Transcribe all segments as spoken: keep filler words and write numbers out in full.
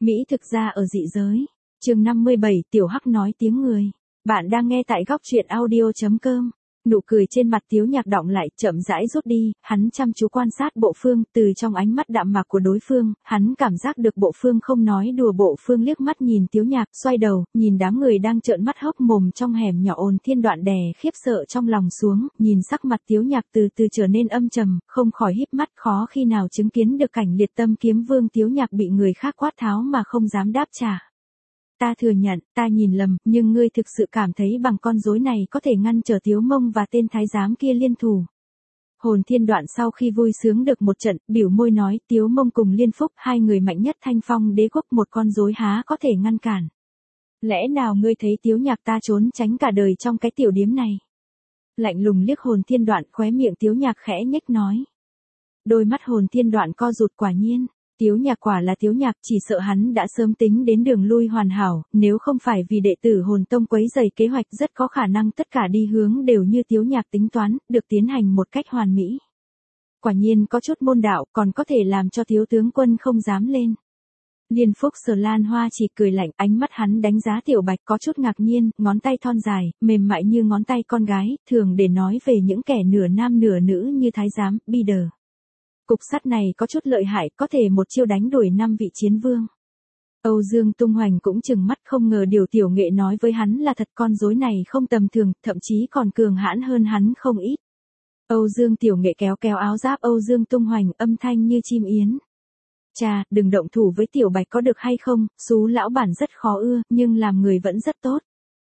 Mỹ thực ra ở dị giới. Chương năm mươi bảy, Tiểu Hắc nói tiếng người. Bạn đang nghe tại góc truyện audio chấm com. Nụ cười trên mặt Tiếu Nhạc đọng lại, chậm rãi rút đi, hắn chăm chú quan sát Bộ Phương, từ trong ánh mắt đạm mạc của đối phương, hắn cảm giác được Bộ Phương không nói đùa. Bộ Phương liếc mắt nhìn Tiếu Nhạc, xoay đầu, nhìn đám người đang trợn mắt hốc mồm trong hẻm nhỏ. Ôn Thiên Đoạn đè khiếp sợ trong lòng xuống, nhìn sắc mặt Tiếu Nhạc từ từ trở nên âm trầm, không khỏi híp mắt, khó khi nào chứng kiến được cảnh Liệt Tâm Kiếm Vương Tiếu Nhạc bị người khác quát tháo mà không dám đáp trả. Ta thừa nhận, ta nhìn lầm, nhưng ngươi thực sự cảm thấy bằng con rối này có thể ngăn trở Tiếu Mông và tên thái giám kia liên thủ. Hồn Thiên Đoạn sau khi vui sướng được một trận, biểu môi nói, Tiếu Mông cùng Liên Phúc, hai người mạnh nhất Thanh Phong Đế quốc, một con rối há có thể ngăn cản. Lẽ nào ngươi thấy Tiếu Nhạc ta trốn tránh cả đời trong cái tiểu điếm này? Lạnh lùng liếc Hồn Thiên Đoạn, khóe miệng Tiếu Nhạc khẽ nhếch nói. Đôi mắt Hồn Thiên Đoạn co rụt, quả nhiên. Tiếu Nhạc quả là Tiếu Nhạc, chỉ sợ hắn đã sớm tính đến đường lui hoàn hảo, nếu không phải vì đệ tử Hồn Tông quấy rầy kế hoạch, rất có khả năng tất cả đi hướng đều như Tiếu Nhạc tính toán, được tiến hành một cách hoàn mỹ. Quả nhiên có chút môn đạo, còn có thể làm cho Tiếu tướng quân không dám lên. Liên Phúc Sở Lan Hoa chỉ cười lạnh, ánh mắt hắn đánh giá Tiểu Bạch có chút ngạc nhiên, ngón tay thon dài, mềm mại như ngón tay con gái, thường để nói về những kẻ nửa nam nửa nữ như thái giám, Bider. Cục sắt này có chút lợi hại, có thể một chiêu đánh đuổi năm vị chiến vương. Âu Dương Tung Hoành cũng chừng mắt, không ngờ điều Tiểu Nghệ nói với hắn là thật, con rối này không tầm thường, thậm chí còn cường hãn hơn hắn không ít. Âu Dương Tiểu Nghệ kéo kéo áo giáp Âu Dương Tung Hoành, âm thanh như chim yến. Cha, đừng động thủ với Tiểu Bạch có được hay không, xú lão bản rất khó ưa, nhưng làm người vẫn rất tốt.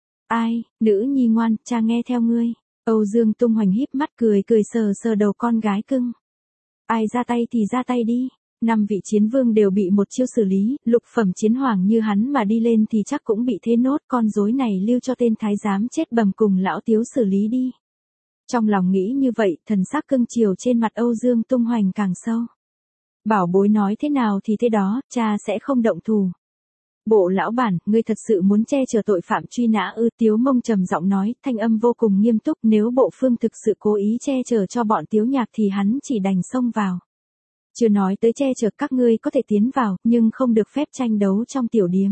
Ai, nữ nhi ngoan, cha nghe theo ngươi. Âu Dương Tung Hoành híp mắt cười cười sờ sờ đầu con gái cưng. Ai ra tay thì ra tay đi. Năm vị chiến vương đều bị một chiêu xử lý, lục phẩm chiến hoàng như hắn mà đi lên thì chắc cũng bị thế nốt, con rối này lưu cho tên thái giám chết bầm cùng lão Tiếu xử lý đi. Trong lòng nghĩ như vậy, thần sắc cưng chiều trên mặt Âu Dương Tung Hoành càng sâu. Bảo bối nói thế nào thì thế đó, cha sẽ không động thủ. Bộ lão bản, ngươi thật sự muốn che chở tội phạm truy nã ư? Tiếu Mông trầm giọng nói, thanh âm vô cùng nghiêm túc, nếu Bộ Phương thực sự cố ý che chở cho bọn Tiếu Nhạc thì hắn chỉ đành xông vào. Chưa nói tới che chở, các ngươi có thể tiến vào, nhưng không được phép tranh đấu trong tiểu điếm.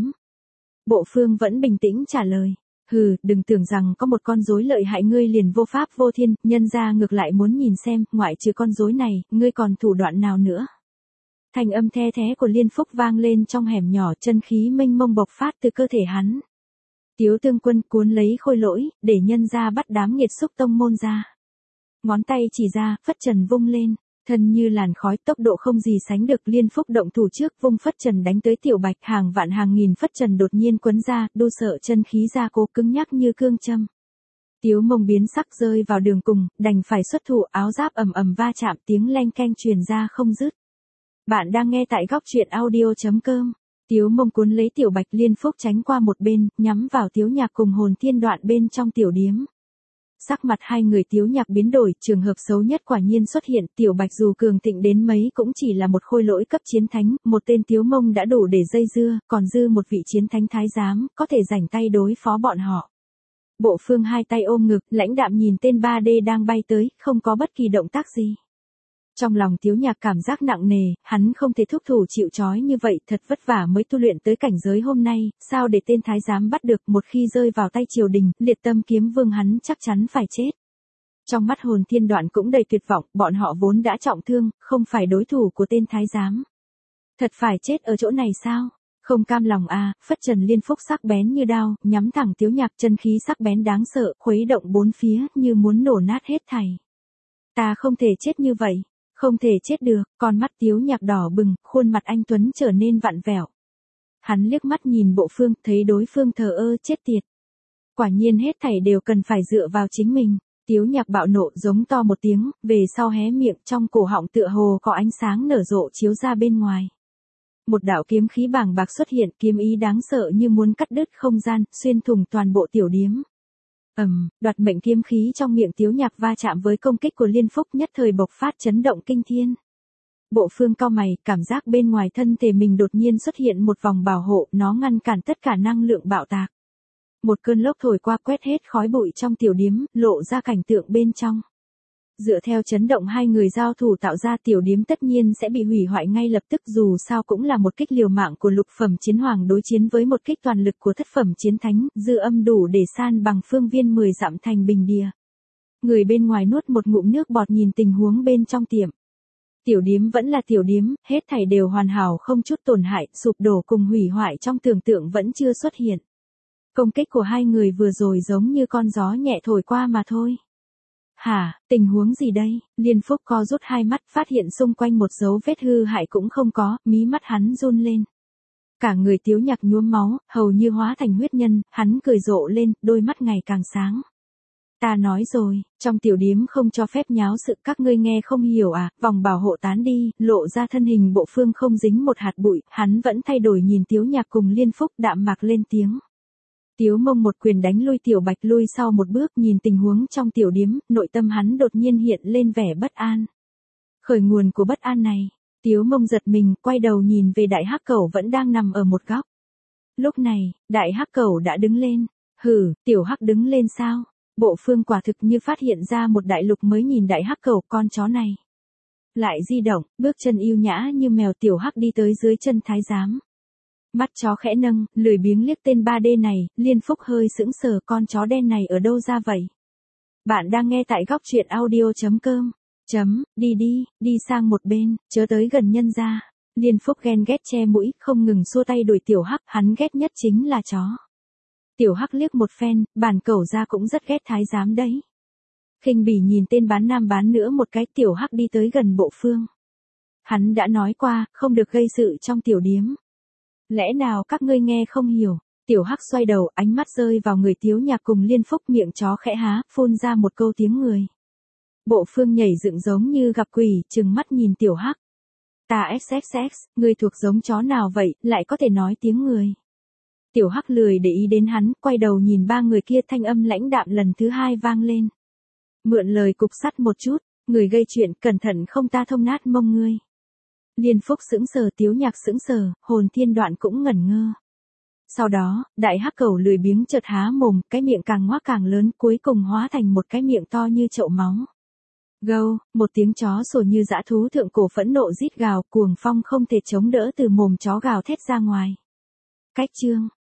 Bộ Phương vẫn bình tĩnh trả lời. Hừ, đừng tưởng rằng có một con rối lợi hại ngươi liền vô pháp vô thiên, nhân ra ngược lại muốn nhìn xem, ngoại trừ con rối này, ngươi còn thủ đoạn nào nữa. Thành âm the thé của Liên Phúc vang lên trong hẻm nhỏ, chân khí mênh mông bộc phát từ cơ thể hắn. Tiếu tướng quân cuốn lấy Khôi Lỗi, để nhân ra bắt đám nghiệt xúc tông môn ra. Ngón tay chỉ ra, phất trần vung lên, thân như làn khói, tốc độ không gì sánh được. Liên Phúc động thủ trước, vung phất trần đánh tới Tiểu Bạch, hàng vạn hàng nghìn phất trần đột nhiên quấn ra, đô sợ chân khí ra cố cứng nhắc như cương châm. Tiếu Mông biến sắc rơi vào đường cùng, đành phải xuất thủ, áo giáp ầm ầm va chạm, tiếng leng keng truyền ra không dứt. Bạn đang nghe tại góc truyện audio chấm com. Tiếu Mông cuốn lấy Tiểu Bạch, Liên Phúc tránh qua một bên, nhắm vào Tiếu Nhạc cùng Hồn Thiên Đoạn bên trong tiểu điếm. Sắc mặt hai người Tiếu Nhạc biến đổi, trường hợp xấu nhất quả nhiên xuất hiện, Tiểu Bạch dù cường thịnh đến mấy cũng chỉ là một khôi lỗi cấp chiến thánh, một tên Tiếu Mông đã đủ để dây dưa, còn dư một vị chiến thánh thái giám, có thể rảnh tay đối phó bọn họ. Bộ Phương hai tay ôm ngực, lãnh đạm nhìn tên ba D đang bay tới, không có bất kỳ động tác gì. Trong lòng Tiếu Nhạc cảm giác nặng nề, hắn không thể thúc thủ chịu trói như vậy, thật vất vả mới tu luyện tới cảnh giới hôm nay, sao để tên thái giám bắt được, một khi rơi vào tay triều đình, Liệt Tâm Kiếm Vương hắn chắc chắn phải chết. Trong mắt Hồn Thiên Đoạn cũng đầy tuyệt vọng, bọn họ vốn đã trọng thương, không phải đối thủ của tên thái giám. Thật phải chết ở chỗ này sao? Không cam lòng à, phất trần Liên Phúc sắc bén như đao, nhắm thẳng Tiếu Nhạc, chân khí sắc bén đáng sợ, khuấy động bốn phía, như muốn nổ nát hết thảy. Ta không thể chết như vậy. Không thể chết được, con mắt Tiếu Nhạc đỏ bừng, khuôn mặt anh tuấn trở nên vặn vẹo. Hắn liếc mắt nhìn Bộ Phương, thấy đối phương thờ ơ, chết tiệt. Quả nhiên hết thảy đều cần phải dựa vào chính mình. Tiếu Nhạc bạo nộ giống to một tiếng, về sau hé miệng, trong cổ họng tựa hồ có ánh sáng nở rộ chiếu ra bên ngoài. Một đạo kiếm khí bàng bạc xuất hiện, kiếm ý đáng sợ như muốn cắt đứt không gian, xuyên thủng toàn bộ tiểu điếm. Ầm, um, đoạt mệnh kiếm khí trong miệng Tiếu Nhạc va chạm với công kích của Liên Phúc, nhất thời bộc phát chấn động kinh thiên. Bộ Phương cau mày, cảm giác bên ngoài thân thể mình đột nhiên xuất hiện một vòng bảo hộ, nó ngăn cản tất cả năng lượng bạo tạc. Một cơn lốc thổi qua quét hết khói bụi trong tiểu điếm, lộ ra cảnh tượng bên trong. Dựa theo chấn động hai người giao thủ tạo ra tiểu điếm tất nhiên sẽ bị hủy hoại ngay lập tức, dù sao cũng là một kích liều mạng của lục phẩm chiến hoàng đối chiến với một kích toàn lực của thất phẩm chiến thánh, dư âm đủ để san bằng phương viên mười dặm thành bình địa. Người bên ngoài nuốt một ngụm nước bọt nhìn tình huống bên trong tiệm. Tiểu điếm vẫn là tiểu điếm, hết thảy đều hoàn hảo không chút tổn hại, sụp đổ cùng hủy hoại trong tưởng tượng vẫn chưa xuất hiện. Công kích của hai người vừa rồi giống như con gió nhẹ thổi qua mà thôi. Hả, tình huống gì đây? Liên Phúc co rút hai mắt, phát hiện xung quanh một dấu vết hư hại cũng không có, mí mắt hắn run lên. Cả người Tiếu Nhạc nhuốm máu, hầu như hóa thành huyết nhân, hắn cười rộ lên, đôi mắt ngày càng sáng. Ta nói rồi, trong tiểu điếm không cho phép nháo sự, các ngươi nghe không hiểu à, vòng bảo hộ tán đi, lộ ra thân hình bộ Phương không dính một hạt bụi, hắn vẫn thay đổi nhìn Tiếu Nhạc cùng Liên Phúc đạm mạc lên tiếng. Tiếu Mông một quyền đánh lui Tiểu Bạch lui sau một bước, nhìn tình huống trong tiểu điếm, nội tâm hắn đột nhiên hiện lên vẻ bất an. Khởi nguồn của bất an này, Tiếu Mông giật mình, quay đầu nhìn về Đại Hắc Cẩu vẫn đang nằm ở một góc. Lúc này, Đại Hắc Cẩu đã đứng lên. Hừ, Tiểu Hắc đứng lên sao? Bộ Phương quả thực như phát hiện ra một đại lục mới, nhìn Đại Hắc Cẩu con chó này. Lại di động, bước chân yêu nhã như mèo, Tiểu Hắc đi tới dưới chân thái giám. Mắt chó khẽ nâng, lười biếng liếc tên ba đê này, Liên Phúc hơi sững sờ, con chó đen này ở đâu ra vậy? Bạn đang nghe tại góc truyện audio chấm com. Chấm, đi đi, đi sang một bên, chớ tới gần nhân gia. Liên Phúc ghen ghét che mũi, không ngừng xua tay đuổi Tiểu Hắc, hắn ghét nhất chính là chó. Tiểu Hắc liếc một phen, bản cẩu ra cũng rất ghét thái giám đấy. Khinh bỉ nhìn tên bán nam bán nữ một cái, Tiểu Hắc đi tới gần bộ Phương. Hắn đã nói qua, không được gây sự trong tiểu điếm. Lẽ nào các ngươi nghe không hiểu? Tiểu Hắc xoay đầu, ánh mắt rơi vào người Tiếu Nhạc cùng Liên Phúc, miệng chó khẽ há, phun ra một câu tiếng người. Bộ Phương nhảy dựng giống như gặp quỷ, trừng mắt nhìn Tiểu Hắc. Ta xx xx, ngươi thuộc giống chó nào vậy, lại có thể nói tiếng người? Tiểu Hắc lười để ý đến hắn, quay đầu nhìn ba người kia, thanh âm lãnh đạm lần thứ hai vang lên. Mượn lời cục sắt một chút, người gây chuyện, cẩn thận không ta thông nát mông ngươi. Liên Phúc sững sờ, Tiếu Nhạc sững sờ, Hồn Thiên Đoạn cũng ngẩn ngơ. Sau đó, Đại Hắc Cẩu lười biếng chợt há mồm, cái miệng càng ngoác càng lớn, cuối cùng hóa thành một cái miệng to như chậu máu. Gâu, một tiếng chó sủa như dã thú thượng cổ phẫn nộ rít gào, cuồng phong không thể chống đỡ từ mồm chó gào thét ra ngoài. Cách chương